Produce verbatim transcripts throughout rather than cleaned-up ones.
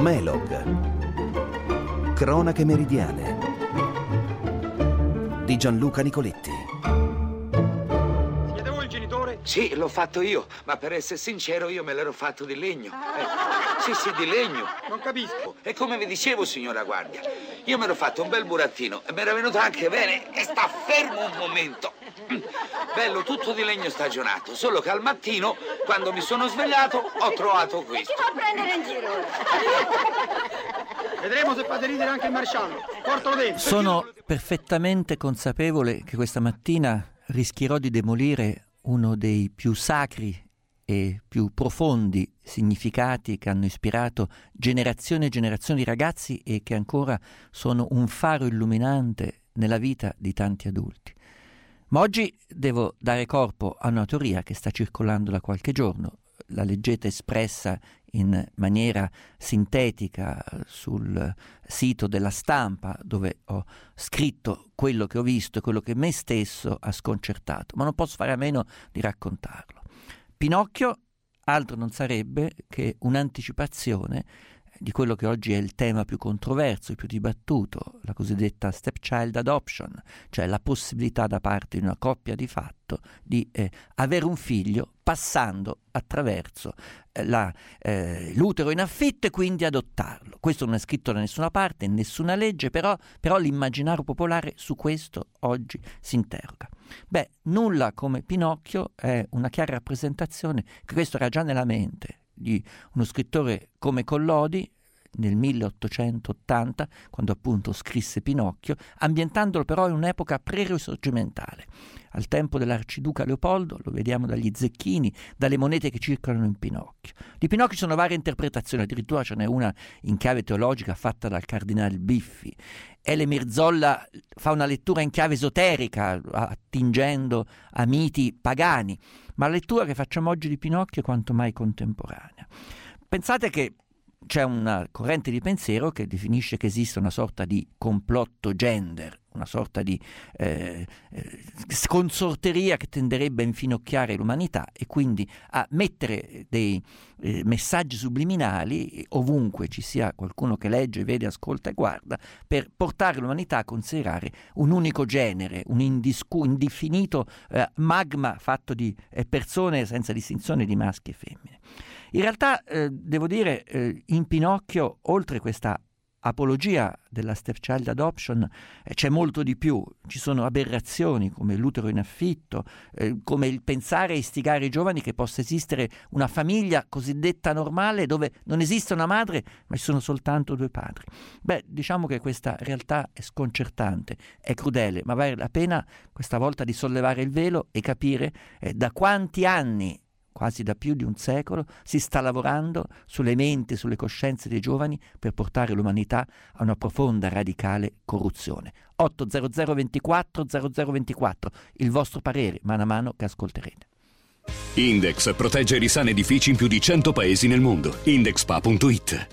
Melog. Cronache meridiane di Gianluca Nicoletti. Siete voi il genitore? Sì, l'ho fatto io, ma per essere sincero io me l'ero fatto di legno. Eh, sì, sì, di legno. Non capisco. E come vi dicevo, signora guardia, io mi ero fatto un bel burattino e mi era venuto anche bene. E sta fermo un momento. Bello, tutto di legno stagionato, solo che al mattino, quando mi sono svegliato, ho trovato questo. Ti fa prendere in giro. Vedremo se fate ridere anche il maresciallo. Portalo dentro. Sono perfettamente consapevole che questa mattina rischierò di demolire uno dei più sacri e più profondi significati che hanno ispirato generazioni e generazioni di ragazzi e che ancora sono un faro illuminante nella vita di tanti adulti. Ma oggi devo dare corpo a una teoria che sta circolando da qualche giorno. La leggete espressa in maniera sintetica sul sito della Stampa, dove ho scritto quello che ho visto e quello che me stesso ha sconcertato, ma non posso fare a meno di raccontarlo. Pinocchio altro non sarebbe che un'anticipazione di quello che oggi è il tema più controverso, più dibattuto, la cosiddetta stepchild adoption, cioè la possibilità da parte di una coppia di fatto di eh, avere un figlio passando attraverso eh, la, eh, l'utero in affitto e quindi adottarlo. Questo non è scritto da nessuna parte, in nessuna legge, però, però l'immaginario popolare su questo oggi si interroga. Beh, nulla come Pinocchio è una chiara rappresentazione che questo era già nella mente di uno scrittore come Collodi nel milleottocentottanta, quando appunto scrisse Pinocchio, ambientandolo però in un'epoca pre-risorgimentale. Al tempo dell'arciduca Leopoldo, lo vediamo dagli zecchini, dalle monete che circolano in Pinocchio. Di Pinocchio sono varie interpretazioni, addirittura ce n'è una in chiave teologica fatta dal cardinale Biffi. Ele Mirzolla fa una lettura in chiave esoterica, attingendo a miti pagani, ma la lettura che facciamo oggi di Pinocchio è quanto mai contemporanea. Pensate che c'è una corrente di pensiero che definisce che esiste una sorta di complotto gender, una sorta di eh, eh, sconsorteria che tenderebbe a infinocchiare l'umanità e quindi a mettere dei eh, messaggi subliminali ovunque ci sia qualcuno che legge, vede, ascolta e guarda, per portare l'umanità a considerare un unico genere, un indiscu- indefinito eh, magma fatto di eh, persone senza distinzione di maschi e femmine. In realtà, eh, devo dire, eh, in Pinocchio, oltre questa apologia della stepchild adoption, eh, c'è molto di più. Ci sono aberrazioni come l'utero in affitto, eh, come il pensare e istigare i giovani che possa esistere una famiglia cosiddetta normale dove non esiste una madre, ma ci sono soltanto due padri. Beh, diciamo che questa realtà è sconcertante, è crudele, ma vale la pena questa volta di sollevare il velo e capire eh, da quanti anni, quasi da più di un secolo, si sta lavorando sulle menti, sulle coscienze dei giovani per portare l'umanità a una profonda, radicale corruzione. otto zero zero ventiquattro zero zero ventiquattro, il vostro parere mano a mano che ascolterete. Index protegge i risani edifici in più di cento paesi nel mondo. Indexpa punto it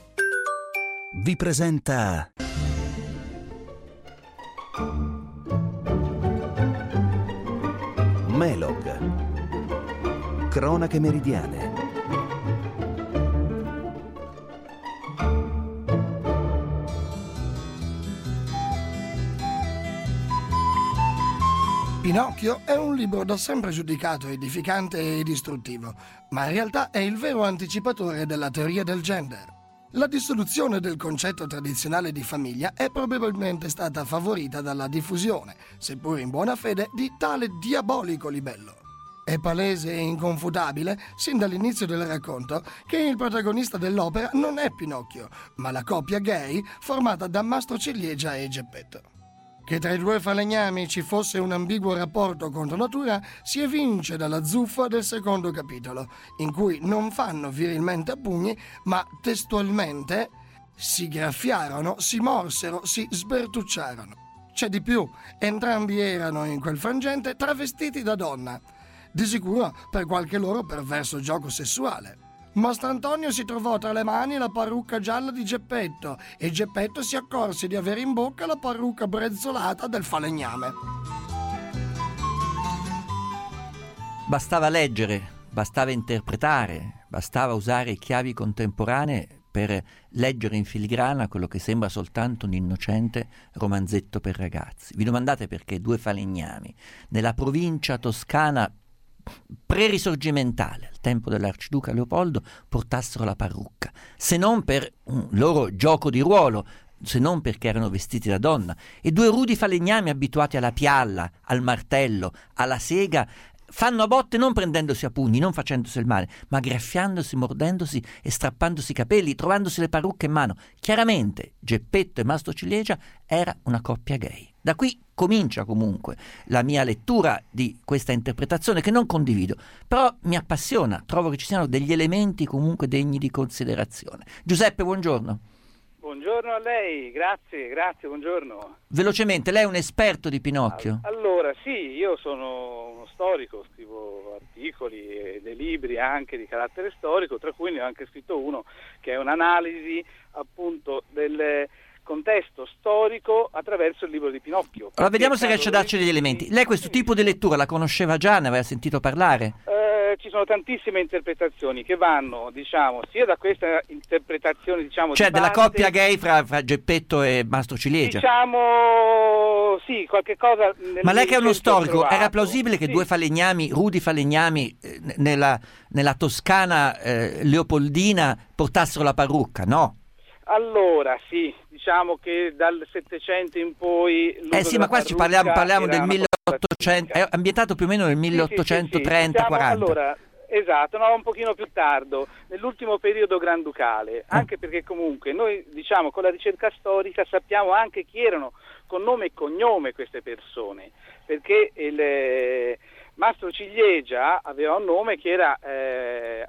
Vi presenta Melog. Cronache meridiane Pinocchio è un libro da sempre giudicato edificante e distruttivo, ma in realtà è il vero anticipatore della teoria del gender. La dissoluzione del concetto tradizionale di famiglia è probabilmente stata favorita dalla diffusione, seppur in buona fede, di tale diabolico libello. È palese e inconfutabile, sin dall'inizio del racconto, che il protagonista dell'opera non è Pinocchio, ma la coppia gay formata da Mastro Ciliegia e Geppetto. Che tra i due falegnami ci fosse un ambiguo rapporto contro natura si evince dalla zuffa del secondo capitolo, in cui non fanno virilmente a pugni, ma testualmente si graffiarono, si morsero, si sbertucciarono. C'è di più, entrambi erano in quel frangente travestiti da donna, di sicuro per qualche loro perverso gioco sessuale. Mastrantonio si trovò tra le mani la parrucca gialla di Geppetto e Geppetto si accorse di avere in bocca la parrucca brezzolata del falegname. Bastava leggere, bastava interpretare, bastava usare chiavi contemporanee per leggere in filigrana quello che sembra soltanto un innocente romanzetto per ragazzi. Vi domandate perché due falegnami nella provincia toscana pre-risorgimentale, al tempo dell'arciduca Leopoldo, portassero la parrucca, se non per un loro gioco di ruolo, se non perché erano vestiti da donna, e due rudi falegnami abituati alla pialla, al martello, alla sega, fanno a botte non prendendosi a pugni, non facendosi il male, ma graffiandosi, mordendosi e strappandosi i capelli, trovandosi le parrucche in mano. Chiaramente Geppetto e Mastro Ciliegia era una coppia gay. Da qui comincia comunque la mia lettura di questa interpretazione, che non condivido, però mi appassiona, trovo che ci siano degli elementi comunque degni di considerazione. Giuseppe, buongiorno. Buongiorno a lei, grazie, grazie, buongiorno. Velocemente, lei è un esperto di Pinocchio? Allora, sì, io sono uno storico, scrivo articoli e dei libri anche di carattere storico, tra cui ne ho anche scritto uno che è un'analisi appunto del contesto storico attraverso il libro di Pinocchio. Allora, vediamo se riesce a darci degli elementi. Lei questo tipo di lettura la conosceva già, ne aveva sentito parlare? Eh, ci sono tantissime interpretazioni che vanno, diciamo, sia da questa interpretazione, diciamo, cioè di della base, coppia gay fra, fra Geppetto e Mastro Ciliegia. Diciamo, sì, qualche cosa. Ma lei che è uno storico, trovato. era plausibile che sì. due falegnami, rudi falegnami, eh, nella, nella Toscana eh, leopoldina portassero la parrucca, no? Allora, sì, diciamo che dal Settecento in poi... Eh sì, ma qua ci parliamo, parliamo del milleottocento, è ambientato più o meno nel milleottocentotrenta quaranta. Sì, sì, sì, sì. Diciamo, allora, esatto, no, un pochino più tardo, nell'ultimo periodo granducale, anche eh. perché comunque noi, diciamo, con la ricerca storica sappiamo anche chi erano con nome e cognome queste persone, perché il... Eh, Mastro Ciliegia aveva un nome che era eh,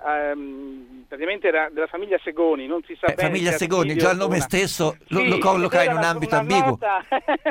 um, praticamente era della famiglia Segoni, non si sa eh, bene. Famiglia Segoni, già il nome una... stesso lo, sì, lo colloca in un ambito ambiguo. Nota...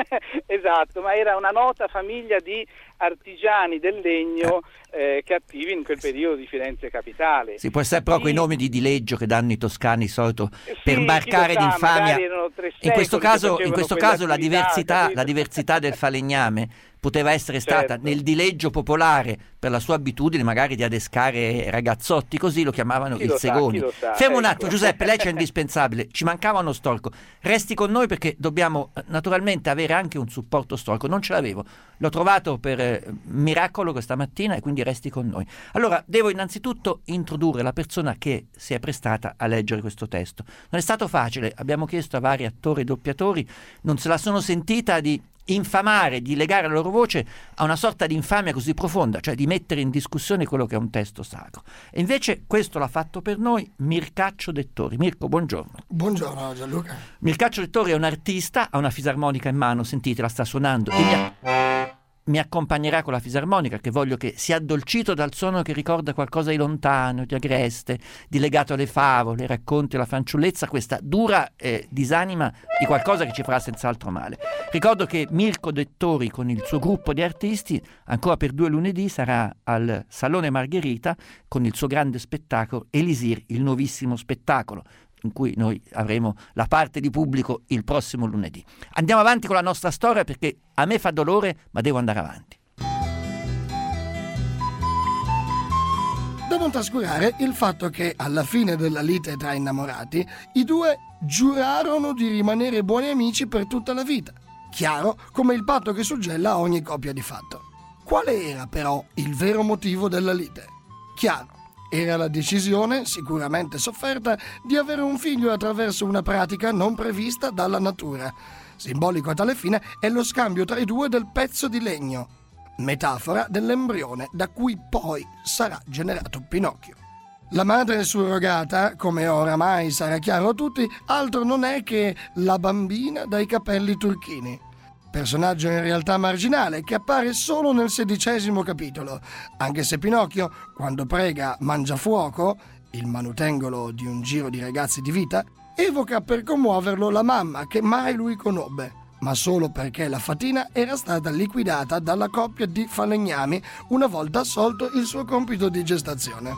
esatto, ma era una nota famiglia di artigiani del legno eh. Eh, che attivi in quel periodo di Firenze capitale. Si può essere proprio sì. i nomi di dileggio che danno i toscani di solito sì, per marcare sa, d'infamia. In questo caso, in questo caso la diversità, la diversità del falegname poteva essere stata certo. nel dileggio popolare per la sua abitudine magari di adescare ragazzotti, così lo chiamavano chi il lo Segoni. Sa, Fermo ecco. un attimo, Giuseppe, lei c'è indispensabile, ci mancava uno storico. Resti con noi perché dobbiamo naturalmente avere anche un supporto storico. Non ce l'avevo, l'ho trovato per eh, miracolo questa mattina e quindi resti con noi. Allora, devo innanzitutto introdurre la persona che si è prestata a leggere questo testo. Non è stato facile, abbiamo chiesto a vari attori e doppiatori, non se la sono sentita di infamare, di legare la loro voce a una sorta di infamia così profonda, cioè di mettere in discussione quello che è un testo sacro. E invece questo l'ha fatto per noi Mircaccio Dettori. Mirko, buongiorno. Buongiorno Gianluca. Mircaccio Dettori è un artista, ha una fisarmonica in mano, sentite, la sta suonando. E mi, a- mi accompagnerà con la fisarmonica, che voglio che sia addolcito dal suono che ricorda qualcosa di lontano, di agreste, di legato alle favole, racconti alla fanciullezza, questa dura eh, disanima di qualcosa che ci farà senz'altro male. Ricordo che Mirko Dettori con il suo gruppo di artisti ancora per due lunedì sarà al Salone Margherita con il suo grande spettacolo Elisir, il nuovissimo spettacolo, in cui noi avremo la parte di pubblico il prossimo lunedì. Andiamo avanti con la nostra storia perché a me fa dolore, ma devo andare avanti. Da non trascurare il fatto che alla fine della lite tra innamorati i due giurarono di rimanere buoni amici per tutta la vita, chiaro come il patto che suggella ogni coppia di fatto. Quale era però il vero motivo della lite? Chiaro, era la decisione, sicuramente sofferta, di avere un figlio attraverso una pratica non prevista dalla natura. Simbolico a tale fine è lo scambio tra i due del pezzo di legno, metafora dell'embrione da cui poi sarà generato Pinocchio. La madre surrogata, come oramai sarà chiaro a tutti, altro non è che la bambina dai capelli turchini. Personaggio in realtà marginale che appare solo nel sedicesimo capitolo, anche se Pinocchio, quando prega Mangiafuoco, il manutengolo di un giro di ragazzi di vita, evoca per commuoverlo la mamma che mai lui conobbe, ma solo perché la fatina era stata liquidata dalla coppia di falegnami una volta assolto il suo compito di gestazione.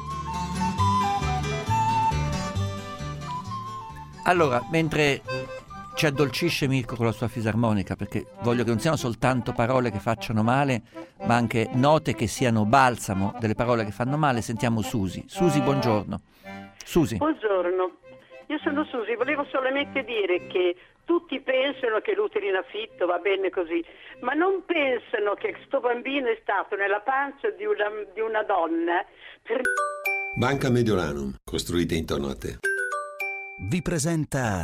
Allora, mentre ci addolcisce Mirko con la sua fisarmonica, perché voglio che non siano soltanto parole che facciano male, ma anche note che siano balsamo delle parole che fanno male, sentiamo Susi. Susi, buongiorno. Susi. Buongiorno. Io sono Susi, volevo solamente dire che tutti pensano che l'utero in affitto va bene così, ma non pensano che questo bambino è stato nella pancia di una, di una donna per... Banca Mediolanum, costruite intorno a te. Vi presenta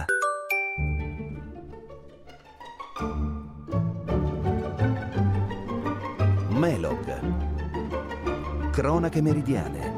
Melog, cronache meridiane.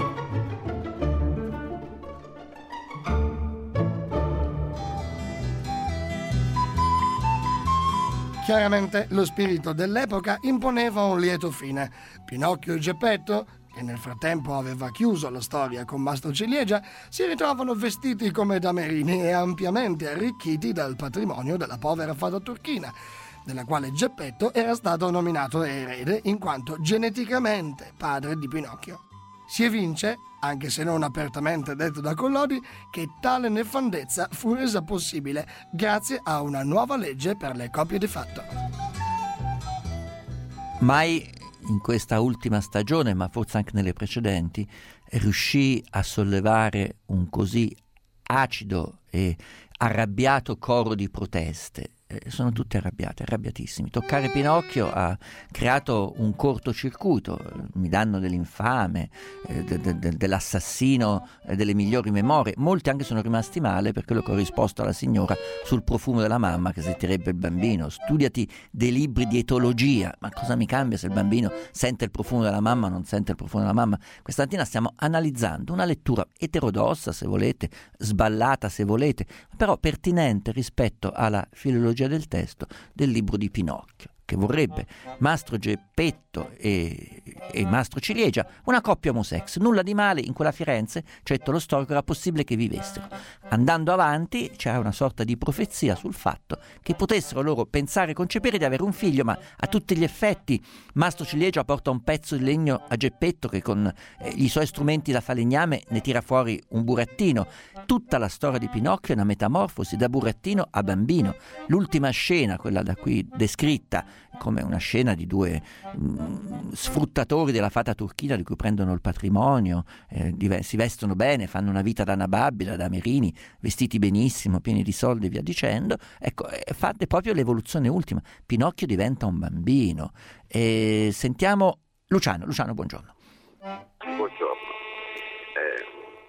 Chiaramente lo spirito dell'epoca imponeva un lieto fine. Pinocchio e Geppetto, che nel frattempo aveva chiuso la storia con Mastro Ciliegia, si ritrovano vestiti come damerini e ampiamente arricchiti dal patrimonio della povera fata turchina, della quale Geppetto era stato nominato erede in quanto geneticamente padre di Pinocchio. Si evince, anche se non apertamente detto da Collodi, che tale nefandezza fu resa possibile grazie a una nuova legge per le coppie di fatto. Mai in questa ultima stagione, ma forse anche nelle precedenti, riuscì a sollevare un così acido e arrabbiato coro di proteste. Sono tutti arrabbiati, arrabbiatissimi. Toccare Pinocchio ha creato un cortocircuito, mi danno dell'infame, eh, de, de, de, dell'assassino eh, delle migliori memorie. Molti anche sono rimasti male per quello che ho risposto alla signora sul profumo della mamma che sentirebbe il bambino. Studiati dei libri di etologia, ma cosa mi cambia se il bambino sente il profumo della mamma o non sente il profumo della mamma? Questa mattina stiamo analizzando una lettura eterodossa, se volete, sballata se volete, però pertinente rispetto alla filologia del testo del libro di Pinocchio, che vorrebbe Mastro Geppetto e, e Mastro Ciliegia una coppia homosex. Nulla di male in quella Firenze, certo lo storico era possibile che vivessero. Andando avanti c'era una sorta di profezia sul fatto che potessero loro pensare e concepire di avere un figlio, ma a tutti gli effetti Mastro Ciliegia porta un pezzo di legno a Geppetto che con eh, i suoi strumenti da falegname ne tira fuori un burattino. Tutta la storia di Pinocchio è una metamorfosi da burattino a bambino. L'ultima scena, quella da qui descritta come una scena di due mh, sfruttatori della fata turchina di cui prendono il patrimonio, eh, div- si vestono bene, fanno una vita da nababbi, da merini, vestiti benissimo, pieni di soldi e via dicendo. Ecco, eh, fate proprio l'evoluzione ultima. Pinocchio diventa un bambino. E sentiamo Luciano. Luciano, buongiorno. Buongiorno. Eh,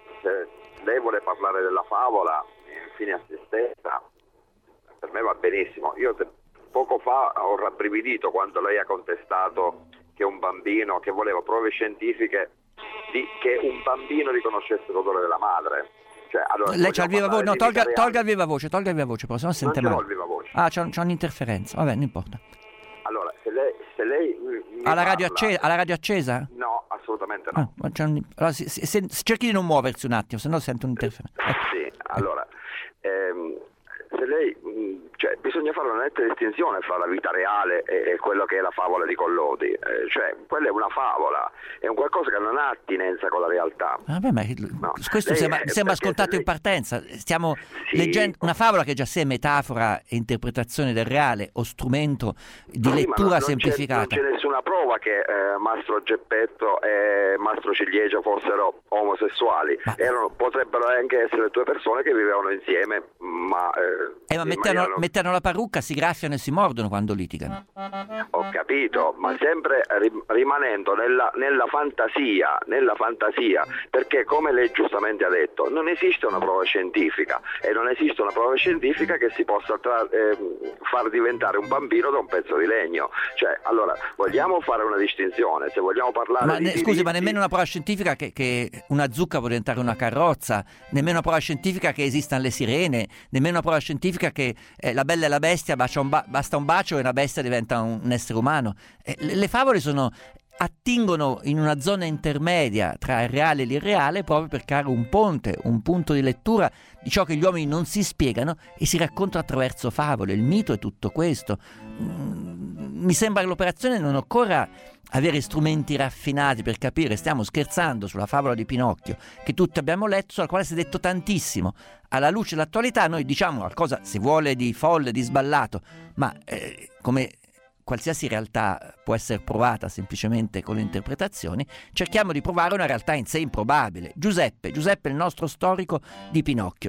se lei vuole parlare della favola, fine a se stessa, per me va benissimo. Io te, poco fa ho rabbrividito quando lei ha contestato che un bambino, che voleva prove scientifiche di che un bambino riconoscesse l'odore della madre. Cioè, allora, lei c'ha il viva voce, no, tolga, tolga il viva voce, tolga il viva voce, però se no sente male. Non c'è il viva voce. Ah, c'è, c'è un'interferenza, vabbè, non importa. Allora, se lei... Se lei ha, la radio accesa, ha la radio accesa? No, assolutamente no. Ah, c'è un, allora, se, se, se, cerchi di non muoversi un attimo, se no sento un'interferenza. Ecco. Sì, allora... Ehm, se lei, cioè, bisogna fare una netta distinzione fra la vita reale e, e quello che è la favola di Collodi, eh, cioè quella è una favola, è un qualcosa che non ha attinenza con la realtà. Vabbè, ma no. Questo lei sembra, è, sembra scontato lei... in partenza. Stiamo sì. leggendo una favola che già sé è metafora e interpretazione del reale o strumento di sì, lettura non, semplificata. Non c'è, non c'è nessuna prova che eh, Mastro Geppetto e Mastro Ciliegia fossero omosessuali. Ma... Erano, potrebbero anche essere due persone che vivevano insieme, ma... Eh, Eh, ma metteranno, non... metteranno la parrucca, si graffiano e si mordono quando litigano. Ho capito, ma sempre rimanendo nella, nella fantasia, nella fantasia, perché come lei giustamente ha detto, non esiste una prova scientifica e non esiste una prova scientifica che si possa tra, eh, far diventare un bambino da un pezzo di legno. Cioè, allora, vogliamo fare una distinzione, se vogliamo parlare ma di... Ne, scusi, diritti... ma nemmeno una prova scientifica che, che una zucca può diventare una carrozza, nemmeno una prova scientifica che esistano le sirene, nemmeno una prova scientifica che eh, la bella e la bestia bacia un ba- basta un bacio e una bestia diventa un, un essere umano. Eh, le, le favole sono attingono in una zona intermedia tra il reale e l'irreale proprio per creare un ponte, un punto di lettura di ciò che gli uomini non si spiegano e si raccontano attraverso favole. Il mito è tutto questo. Mm, mi sembra che l'operazione non occorra avere strumenti raffinati per capire, stiamo scherzando sulla favola di Pinocchio che tutti abbiamo letto, sulla quale si è detto tantissimo. Alla luce dell'attualità noi diciamo qualcosa, se vuole, di folle, di sballato, ma eh, come qualsiasi realtà può essere provata semplicemente con le interpretazioni, cerchiamo di provare una realtà in sé improbabile. Giuseppe, Giuseppe è il nostro storico di Pinocchio.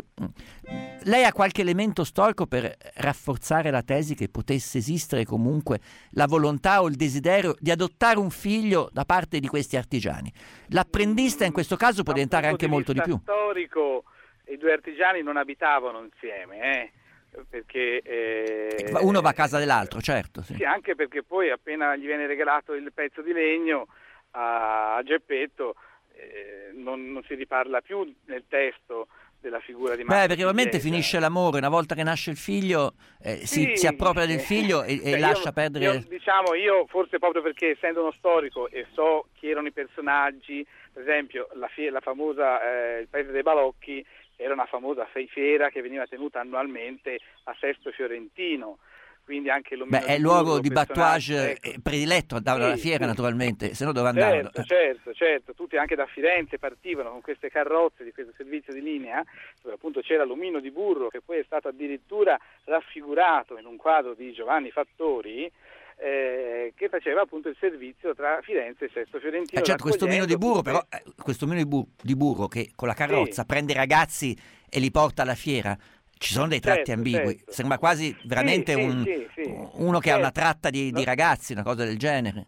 Lei ha qualche elemento storico per rafforzare la tesi che potesse esistere comunque la volontà o il desiderio di adottare un figlio da parte di questi artigiani? L'apprendista in questo caso può diventare anche molto di più. Storico, i due artigiani non abitavano insieme, eh? Perché eh, uno va a casa dell'altro, certo. Sì. Sì, anche perché poi appena gli viene regalato il pezzo di legno a, a Geppetto eh, non, non si riparla più nel testo della figura di Mastro. Beh, perché ovviamente finisce l'amore, una volta che nasce il figlio eh, si, sì, si appropria del figlio e, e cioè lascia io, perdere... Io, diciamo, io forse proprio perché essendo uno storico e so chi erano i personaggi, per esempio la, fie, la famosa eh, il Paese dei Balocchi era una famosa fiera che veniva tenuta annualmente a Sesto Fiorentino, quindi anche l'omino Beh, è il di luogo Burro, di battuage ecco. prediletto, andavano Sì, alla fiera sì. naturalmente, se no dove andavano? Certo, certo, certo, tutti anche da Firenze partivano con queste carrozze di questo servizio di linea, dove appunto c'era l'omino di burro che poi è stato addirittura raffigurato in un quadro di Giovanni Fattori, eh, che faceva appunto il servizio tra Firenze e Sesto Fiorentino. Eh certo, questo omino di burro, tutte... però, eh, questo omino di, bu- di burro che con la carrozza Sì. prende i ragazzi e li porta alla fiera, ci sono dei tratti Certo, ambigui, certo. sembra quasi veramente Sì, sì, un, sì, sì. uno che Certo. ha una tratta di, di No. ragazzi, una cosa del genere.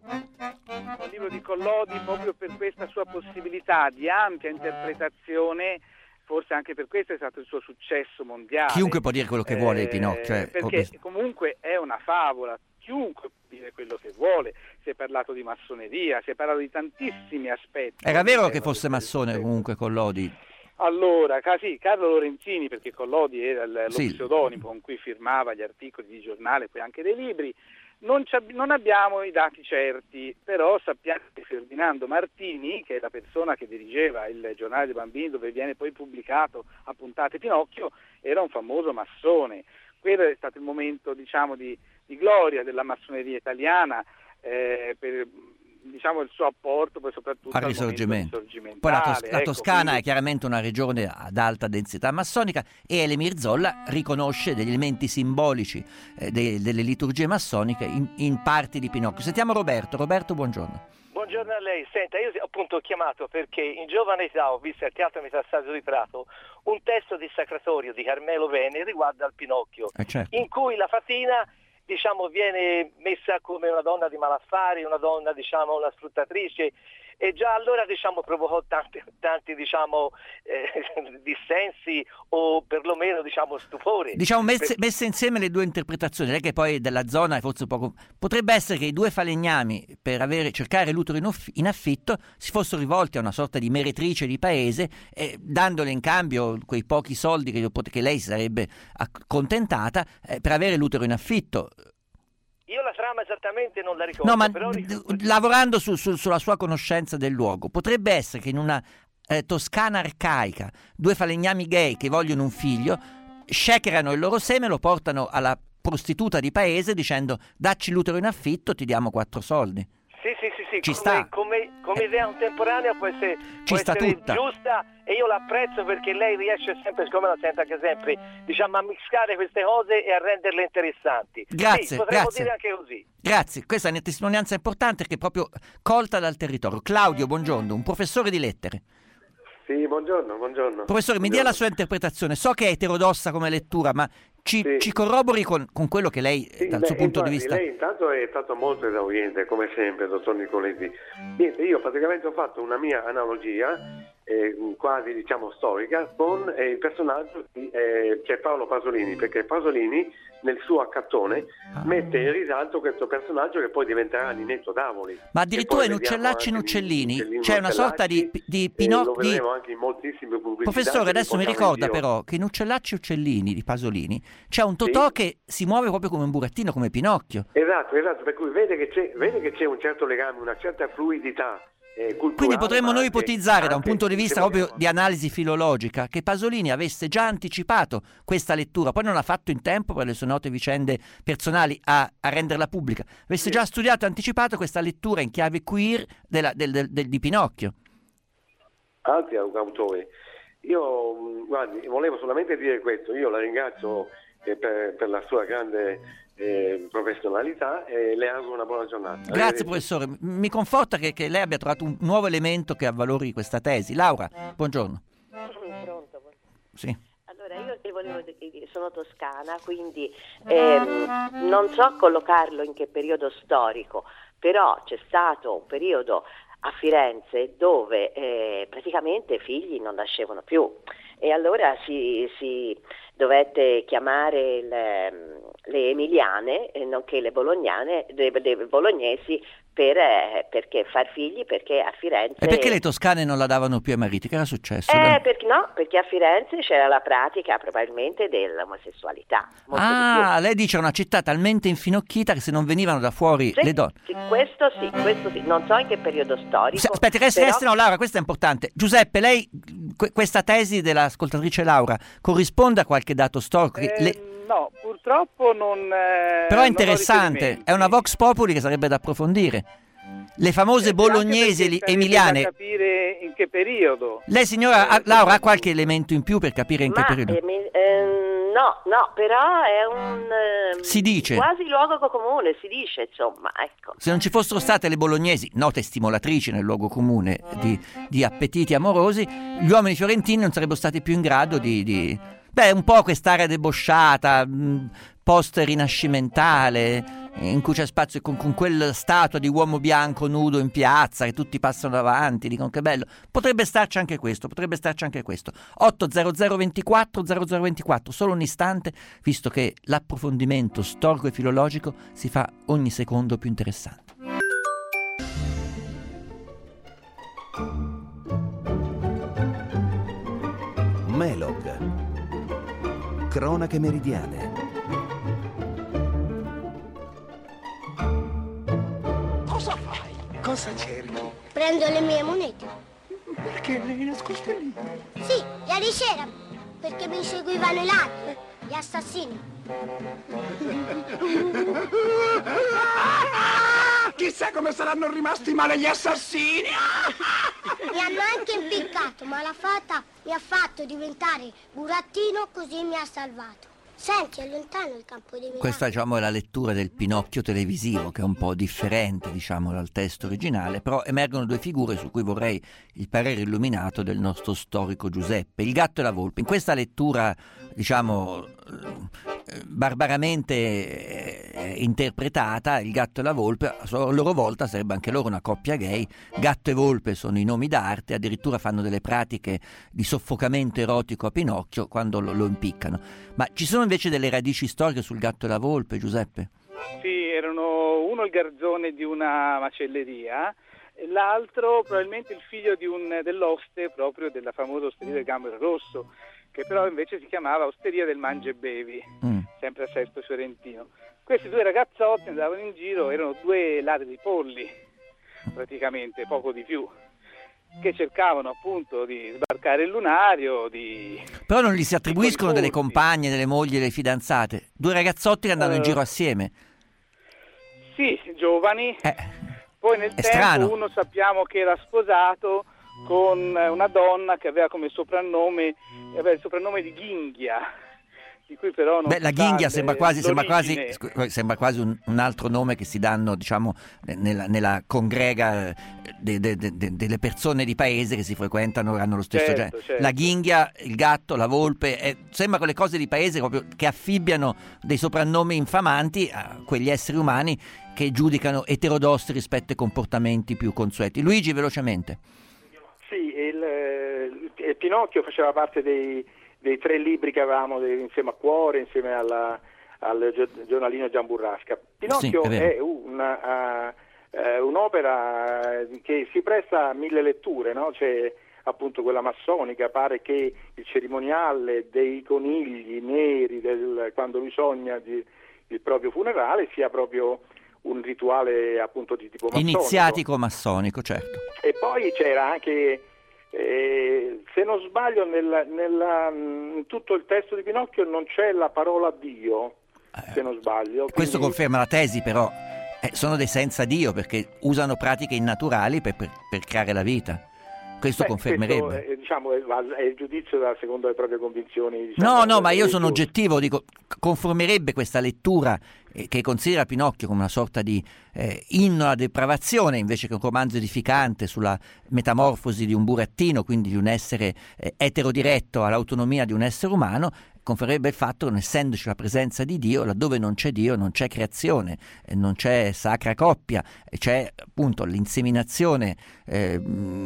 Il libro di Collodi, proprio per questa sua possibilità di ampia interpretazione, forse anche per questo è stato il suo successo mondiale. Chiunque può dire quello che vuole di Eh, Pinocchio. Eh, perché ovvio. comunque è una favola, chiunque può dire quello che vuole, si è parlato di massoneria, si è parlato di tantissimi aspetti. Era vero che fosse massone comunque Collodi? Allora, sì, Carlo Lorenzini, perché Collodi era il, lo Sì. pseudonimo con cui firmava gli articoli di giornale e poi anche dei libri. Non, non abbiamo i dati certi, però sappiamo che Ferdinando Martini, che è la persona che dirigeva il giornale dei bambini dove viene poi pubblicato a puntate Pinocchio, era un famoso massone. Quello è stato il momento, diciamo, di, di gloria della massoneria italiana, eh, per diciamo il suo apporto poi soprattutto al al risorgimento. risorgimentale. Poi la, Tos- la ecco, Toscana quindi... è chiaramente una regione ad alta densità massonica e Elemir Zolla riconosce degli elementi simbolici eh, de- delle liturgie massoniche in-, in parti di Pinocchio. Sentiamo Roberto. Roberto, buongiorno. Buongiorno a lei. Senta, io appunto ho chiamato perché in giovane età ho visto al Teatro Metastasia di Prato un testo di Sacratorio di Carmelo Veni riguardo al Pinocchio, Eh certo. in cui la fatina diciamo viene messa come una donna di malaffari, una donna diciamo una sfruttatrice, e già allora diciamo provocò tanti, tanti diciamo eh, dissensi o perlomeno diciamo stupore. Diciamo messe, Per... messe insieme le due interpretazioni, non è che poi della zona è forse un poco... Potrebbe essere che i due falegnami per avere, cercare l'utero in, off- in affitto si fossero rivolti a una sorta di meretrice di paese e dandole in cambio quei pochi soldi che, che lei sarebbe accontentata eh, per avere l'utero in affitto. Io la trama esattamente non la ricordo. No, ma però... d- lavorando su, su, sulla sua conoscenza del luogo, potrebbe essere che in una eh, Toscana arcaica due falegnami gay che vogliono un figlio shakerano il loro seme, lo portano alla prostituta di paese dicendo dacci l'utero in affitto, ti diamo quattro soldi. Sì, sì, sì, sì. Ci come, sta. Come, come idea contemporanea può essere, Ci può sta essere tutta. giusta, e io l'apprezzo perché lei riesce sempre, siccome la sento anche sempre, diciamo a mischiare queste cose e a renderle interessanti. Grazie, sì, potremmo grazie. dire anche così. Grazie, questa è una testimonianza importante che è proprio colta dal territorio. Claudio, buongiorno, un professore di lettere. Sì, buongiorno, buongiorno. Professore, mi dia la sua interpretazione. So che è eterodossa come lettura, ma ci, Sì. ci corrobori con, con quello che lei, Sì, dal beh, suo punto guardi, di vista... Lei intanto è stato molto esauriente, come sempre, dottor Nicoletti. Niente, io praticamente ho fatto una mia analogia, eh, quasi diciamo storica, con eh, il personaggio di eh, c'è Paolo Pasolini, perché Pasolini nel suo accattone Ah. mette in risalto questo personaggio che poi diventerà Ninetto Davoli. Ma addirittura in Uccellacci in Uccellini c'è una sorta di, di Pinocchio. Lo vedremo anche in moltissime pubblicità. Professore, che adesso mi riportano in ricorda giro. però che in Uccellacci Uccellini di Pasolini c'è un Totò Sì. che si muove proprio come un burattino, come Pinocchio. Esatto, esatto, per cui vede che c'è, vede che c'è un certo legame, una certa fluidità eh, culturale. Quindi potremmo ma noi anche- ipotizzare da un anche, punto di vista se proprio vogliamo, di analisi filologica che Pasolini avesse già anticipato questa lettura, poi non l'ha fatto in tempo per le sue note vicende personali a, a renderla pubblica, avesse Sì. già studiato e anticipato questa lettura in chiave queer della- del- del- del- di Pinocchio. altri autori. Io mh, guardi, volevo solamente dire questo, io la ringrazio eh, per, per la sua grande eh, professionalità e le auguro una buona giornata. Grazie professore, mi conforta che, che lei abbia trovato un nuovo elemento che avvalori questa tesi. Laura, buongiorno. Pronto? Sì. Allora io ti volevo dire, sono toscana, quindi ehm, non so collocarlo in che periodo storico, però c'è stato un periodo a Firenze dove eh, praticamente figli non nascevano più e allora si, si dovette chiamare le, le emiliane, eh, nonché le bolognane, le, le bolognesi per, eh, perché far figli, perché a Firenze... E perché le toscane non la davano più ai mariti? Che era successo? Eh, perché, no, perché a Firenze c'era la pratica probabilmente dell'omosessualità. Ah, lei dice una città talmente infinocchita che se non venivano da fuori sì, le donne... Sì, questo sì, questo sì, non so in che periodo storico... S- Aspetti, resti, però... resti, no Laura, questo è importante. Giuseppe, lei, que- questa tesi dell'ascoltatrice Laura, corrisponde a qualche dato storico? Eh, le... No, purtroppo non... Eh, Però è non ho interessante, è una vox populi che sarebbe da approfondire. Le famose bolognesi e emiliane... Da capire in che periodo. Lei signora, ha, Laura, ha qualche elemento in più per capire in Ma, che periodo? Eh, eh, no, no, però è un... Eh, si dice. Quasi luogo comune, si dice, insomma, ecco. Se non ci fossero state le bolognesi, note stimolatrici nel luogo comune di, di appetiti amorosi, gli uomini fiorentini non sarebbero stati più in grado di... di... Beh, un po' quest'area debosciata, post-rinascimentale, in cui c'è spazio con, con quella statua di uomo bianco nudo in piazza che tutti passano davanti, dicono che bello. Potrebbe starci anche questo, potrebbe starci anche questo. otto zero zero ventiquattro zero zero ventiquattro, solo un istante, visto che l'approfondimento storico e filologico si fa ogni secondo più interessante. Melog. Cronache meridiane. Cosa fai? Cosa cerchi? Prendo le mie monete. Perché le hai nascoste lì? Sì, ieri sera, perché mi seguivano i ladri, gli assassini. Chissà come saranno rimasti male gli assassini! Mi hanno anche impiccato, ma la fata mi ha fatto diventare burattino, così mi ha salvato. Senti, è lontano il campo di Milano. Questa, diciamo, è la lettura del Pinocchio televisivo, che è un po' differente, diciamo, dal testo originale, però emergono due figure su cui vorrei il parere illuminato del nostro storico Giuseppe, il gatto e la volpe. In questa lettura, diciamo, barbaramente eh, interpretata, il gatto e la volpe a loro volta sarebbe anche loro una coppia gay. Gatto e volpe sono i nomi d'arte, addirittura fanno delle pratiche di soffocamento erotico a Pinocchio quando lo, lo impiccano. Ma ci sono invece delle radici storiche sul gatto e la volpe, Giuseppe? Sì, erano uno il garzone di una macelleria e l'altro probabilmente il figlio di un, dell'oste proprio della famosa osteria del Gambero Rosso, che però invece si chiamava Osteria del Mangia e Bevi, mm. sempre a Sesto Fiorentino. Questi due ragazzotti andavano in giro, erano due ladri di polli, praticamente, poco di più, che cercavano appunto di sbarcare il lunario, di... Però non gli si attribuiscono delle compagne, delle mogli, delle fidanzate? Due ragazzotti che andavano uh, in giro assieme? Sì, giovani. Eh, Poi nel tempo strano. Uno sappiamo che era sposato con una donna che aveva come soprannome, aveva il soprannome di Ghinghia, di cui però non... Beh, la Ghinghia sembra quasi, sembra quasi, sembra quasi un, un altro nome che si danno, diciamo, nella, nella congrega de, de, de, de, delle persone di paese che si frequentano, hanno lo stesso certo, genere. Certo. La Ghinghia, il gatto, la volpe, eh, sembra quelle cose di paese proprio che affibbiano dei soprannomi infamanti a quegli esseri umani che giudicano eterodossi rispetto ai comportamenti più consueti. Luigi, velocemente. Sì, il, il Pinocchio faceva parte dei, dei tre libri che avevamo insieme a Cuore, insieme alla, al giornalino Gian Burrasca. Pinocchio sì, è, è una, uh, un'opera che si presta a mille letture, no? C'è appunto quella massonica, pare che il cerimoniale dei conigli neri del, quando lui sogna di, il proprio funerale sia proprio un rituale appunto di tipo massonico. Iniziatico massonico, certo. E poi c'era anche, eh, se non sbaglio, nel, nella, in tutto il testo di Pinocchio non c'è la parola Dio, eh, se non sbaglio. Quindi... Questo conferma la tesi, però eh, sono dei senza Dio, perché usano pratiche innaturali per, per, per creare la vita. Questo Beh, confermerebbe. Questo, eh, diciamo, è, è il giudizio da, secondo le proprie convinzioni. Diciamo, no, no, ma io sono oggettivo, dico, conformerebbe questa lettura eh, che considera Pinocchio come una sorta di eh, inno alla depravazione, invece che un romanzo edificante sulla metamorfosi di un burattino, quindi di un essere eh, eterodiretto all'autonomia di un essere umano. Confermerebbe il fatto che non essendoci la presenza di Dio, laddove non c'è Dio non c'è creazione, eh, non c'è sacra coppia, c'è appunto l'inseminazione eh,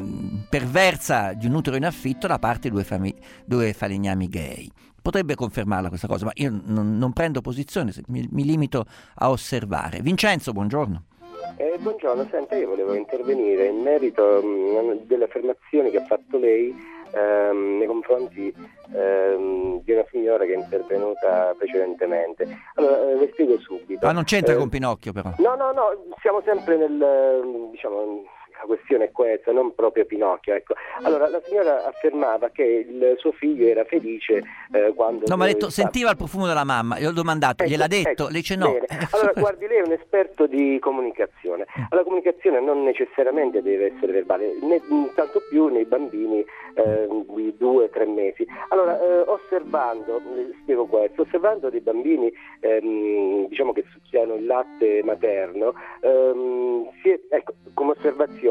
perversa di un utero in affitto da parte di due, fami- due falegnami gay. Potrebbe confermarla questa cosa, ma io non, non prendo posizione, mi, mi limito a osservare. Vincenzo, buongiorno. Eh, buongiorno, senta, io volevo intervenire in merito mh, delle affermazioni che ha fatto lei ehm, nei confronti ehm, di una signora che è intervenuta precedentemente. Allora, eh, le spiego subito. Ma non c'entra eh, con Pinocchio, però. No, no, no, siamo sempre nel, diciamo, la questione è questa, non proprio Pinocchio, ecco. Allora, la signora affermava che il suo figlio era felice eh, quando... No, ma ha detto, stava... sentiva il profumo della mamma, gli ho domandato, ecco, gliel'ha detto, ecco, lei dice no. Allora, guardi, lei è un esperto di comunicazione. La comunicazione non necessariamente deve essere verbale, né, tanto più nei bambini eh, di due o tre mesi. Allora, eh, osservando, spiego questo, osservando dei bambini ehm, diciamo che succhiano il latte materno, ehm, si è, ecco, come osservazione,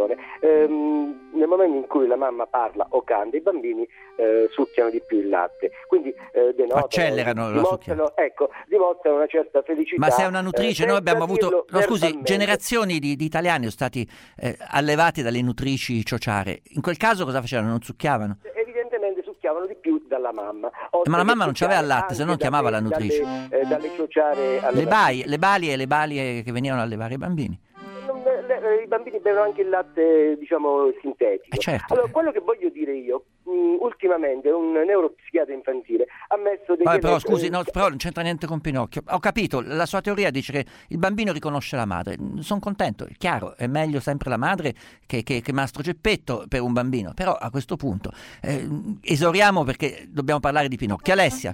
ehm, nel momento in cui la mamma parla o canta, i bambini eh, succhiano di più il latte, quindi eh, denotano, accelerano, dimostrano, ecco, dimostrano una certa felicità. Ma se è una nutrice, eh, noi abbiamo avuto, no, scusi, generazioni di, di italiani sono stati eh, allevati dalle nutrici ciociare. In quel caso cosa facevano? Non succhiavano? Evidentemente succhiavano di più dalla mamma. Ma la mamma non c'aveva il latte, se no non chiamava la nutrice. Dalle, eh, dalle ciociare le baie, le balie e le balie che venivano a allevare i bambini. I bambini bevono anche il latte, diciamo, sintetico. Eh certo. Allora, quello che voglio dire io, mh, ultimamente un neuropsichiatra infantile ha messo dei... Vabbè, però scusi, no, però non c'entra niente con Pinocchio. Ho capito, la sua teoria dice che il bambino riconosce la madre. Sono contento, è chiaro, è meglio sempre la madre che, che, che Mastro Geppetto per un bambino. Però a questo punto eh, esauriamo perché dobbiamo parlare di Pinocchio. Alessia.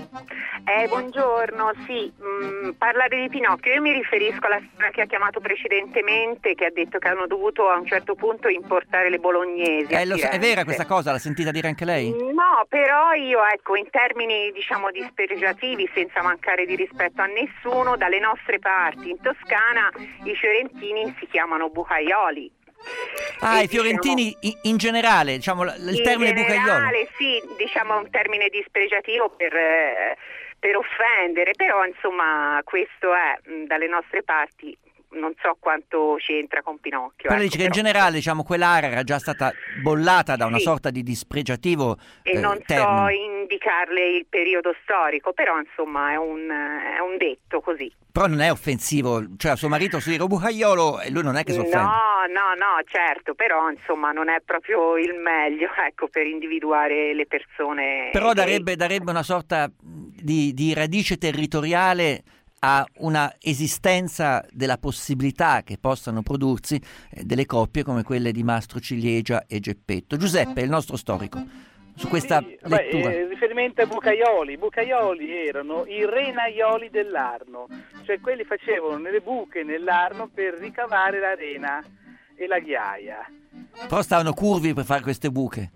Eh, buongiorno, sì, mh, parlare di Pinocchio, io mi riferisco alla signora che ha chiamato precedentemente, che ha detto che hanno dovuto a un certo punto importare le bolognesi. Eh, lo so, è vera questa cosa? L'ha sentita dire anche lei? No, però io, ecco, in termini, diciamo, dispregiativi, senza mancare di rispetto a nessuno, dalle nostre parti in Toscana i fiorentini si chiamano bucaioli. Ah, e i fiorentini diciamo, in generale, diciamo il termine bucaiolo. Sì, diciamo un termine dispregiativo per, eh, per offendere, però insomma questo è dalle nostre parti. Non so quanto c'entra con Pinocchio. Però ecco, dice che però... in generale, diciamo, quell'area era già stata bollata da una sì. sorta di dispregiativo e eh, non termine. so indicarle il periodo storico, però insomma è un, è un detto così. Però non è offensivo, cioè suo marito si dice bucaiolo e lui non è che si offende. No, no, no, certo, però insomma non è proprio il meglio, ecco, per individuare le persone. Però che... darebbe, darebbe una sorta di, di radice territoriale a una esistenza della possibilità che possano prodursi eh, delle coppie come quelle di Mastro Ciliegia e Geppetto. Giuseppe, il nostro storico, su questa sì, lettura. Beh, eh, riferimento ai bucaioli. I bucaioli erano i renaioli dell'Arno, cioè quelli facevano nelle buche nell'Arno per ricavare la rena e la ghiaia. Però stavano curvi per fare queste buche.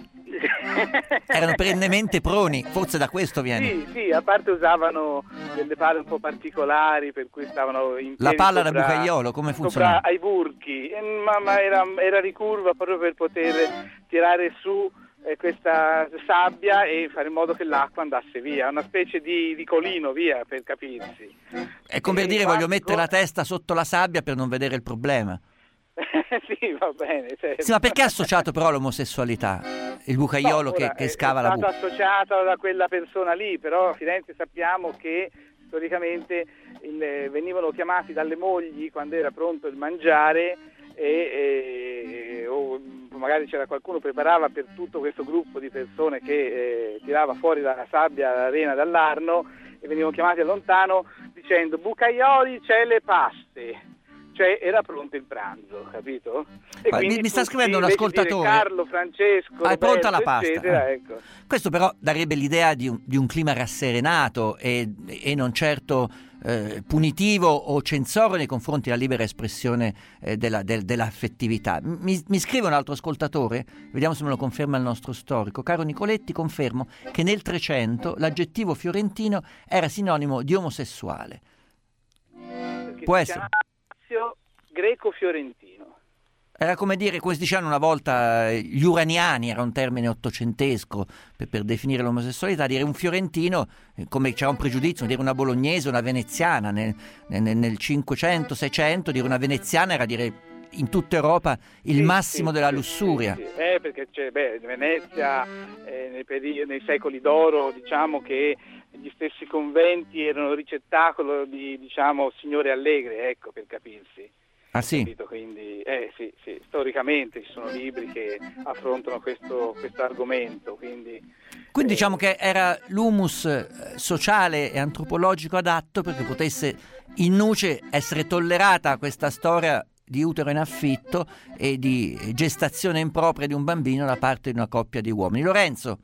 Erano perennemente proni, forse da questo viene. Sì, sì, a parte usavano delle palle un po' particolari per cui stavano in la palla sopra, da bucaiolo, come funziona? Sopra ai burchi, ma, ma era, era ricurva proprio per poter tirare su eh, questa sabbia e fare in modo che l'acqua andasse via, una specie di, di colino, via, per capirsi. È come per dire infatti, voglio mettere la testa sotto la sabbia per non vedere il problema. Sì, va bene. Certo. Sì, ma perché è associato però all'omosessualità? Il bucaiolo no, ora, che, che scava la buca? È stato associato da quella persona lì, però a Firenze sappiamo che storicamente il, venivano chiamati dalle mogli quando era pronto il mangiare e, e o magari c'era qualcuno che preparava per tutto questo gruppo di persone che eh, tirava fuori la sabbia, l'arena dall'Arno e venivano chiamati da lontano dicendo bucaioli c'è le paste. Cioè era pronto il pranzo, capito? E ah, mi, mi sta scrivendo un ascoltatore. Carlo, Francesco, ah, è Roberto, pronta la pasta. Eccetera, ah. ecco. Questo però darebbe l'idea di un, di un clima rasserenato e, e non certo eh, punitivo o censorio nei confronti della libera espressione eh, della, del, dell'affettività. Mi, mi scrive un altro ascoltatore, vediamo se me lo conferma il nostro storico. Caro Nicoletti, confermo che nel Trecento l'aggettivo fiorentino era sinonimo di omosessuale. Perché può si essere chiama greco-fiorentino. Era come dire, come si dicevano una volta, gli uraniani, era un termine ottocentesco per, per definire l'omosessualità. Dire un fiorentino, eh, come c'era un pregiudizio, dire una bolognese, una veneziana. Nel, nel, nel cinquecento seicento dire una veneziana era dire in tutta Europa il sì, massimo sì, della sì, lussuria. Sì, sì. Eh, perché c'è, beh, Venezia, eh, nei, peri- nei secoli d'oro, diciamo che gli stessi conventi erano ricettacolo di, diciamo, signore allegre, ecco, per capirsi. Ah sì? Capito? Quindi, eh, sì, sì, storicamente ci sono libri che affrontano questo argomento. Quindi, quindi eh, diciamo che era l'humus sociale e antropologico adatto perché potesse in nuce essere tollerata questa storia di utero in affitto e di gestazione impropria di un bambino da parte di una coppia di uomini. Lorenzo?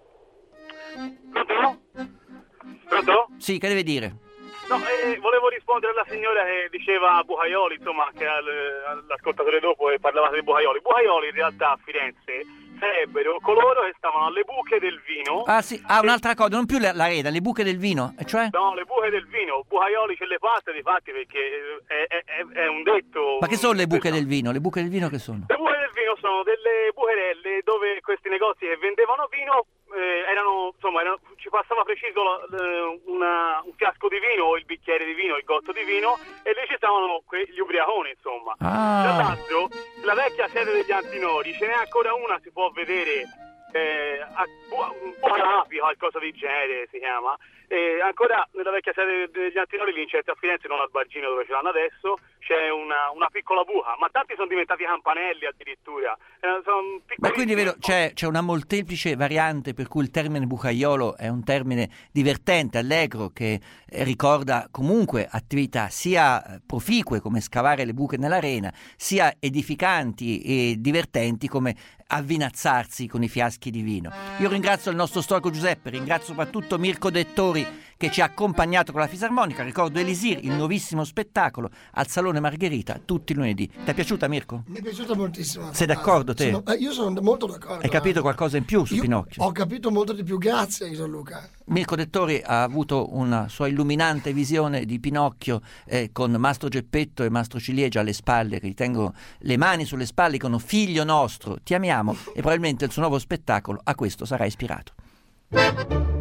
Pronto? Pronto? Sì, che deve dire? No, eh, volevo rispondere alla signora che diceva Bucaioli, insomma, che al, all'ascoltatore dopo e parlavate di Bucaioli. Bucaioli in realtà a Firenze sarebbero coloro che stavano alle buche del vino. Ah sì, ah, un'altra cosa, non più la, la reda, le buche del vino, e cioè? No, le buche del vino, Bucaioli ce le fatte di fatti perché è, è, è, è un detto. Ma che sono le buche del vino? Le buche del vino che sono? Le buche del vino sono delle bucherelle dove questi negozi che vendevano vino eh, erano, insomma, erano, ci passava preciso eh, una, un fiasco di vino o il bicchiere di vino, il gotto di vino, e lì ci stavano que- gli ubriaconi, insomma. Ah. Tra l'altro, la vecchia sede degli Antinori, ce n'è ancora una, si può vedere eh, a, un po' Rapi, qualcosa di genere si chiama. E ancora nella vecchia sede degli Antinori, lì in centro a Firenze, non al Bargino dove ce l'hanno adesso, c'è una, una piccola buca, ma tanti sono diventati campanelli addirittura. Eh, sono ma quindi vedo, c'è, c'è una molteplice variante per cui il termine bucaiolo è un termine divertente, allegro, che ricorda comunque attività sia proficue come scavare le buche nell'arena, sia edificanti e divertenti come avvinazzarsi con i fiaschi di vino. Io ringrazio il nostro storico Giuseppe, ringrazio soprattutto Mirko Dettori che ci ha accompagnato con la fisarmonica. Ricordo Elisir, il nuovissimo spettacolo al Salone Margherita tutti i lunedì. Ti è piaciuta, Mirko? Mi è piaciuta moltissimo. Sei d'accordo te? Sono, eh, io sono molto d'accordo. Hai capito qualcosa in più su io Pinocchio? Ho capito molto di più, grazie Gianluca. Mirko Dettori ha avuto una sua illuminante visione di Pinocchio eh, con Mastro Geppetto e Mastro Ciliegia alle spalle, che gli tengono le mani sulle spalle, dicono figlio nostro, ti amiamo, e probabilmente il suo nuovo spettacolo a questo sarà ispirato.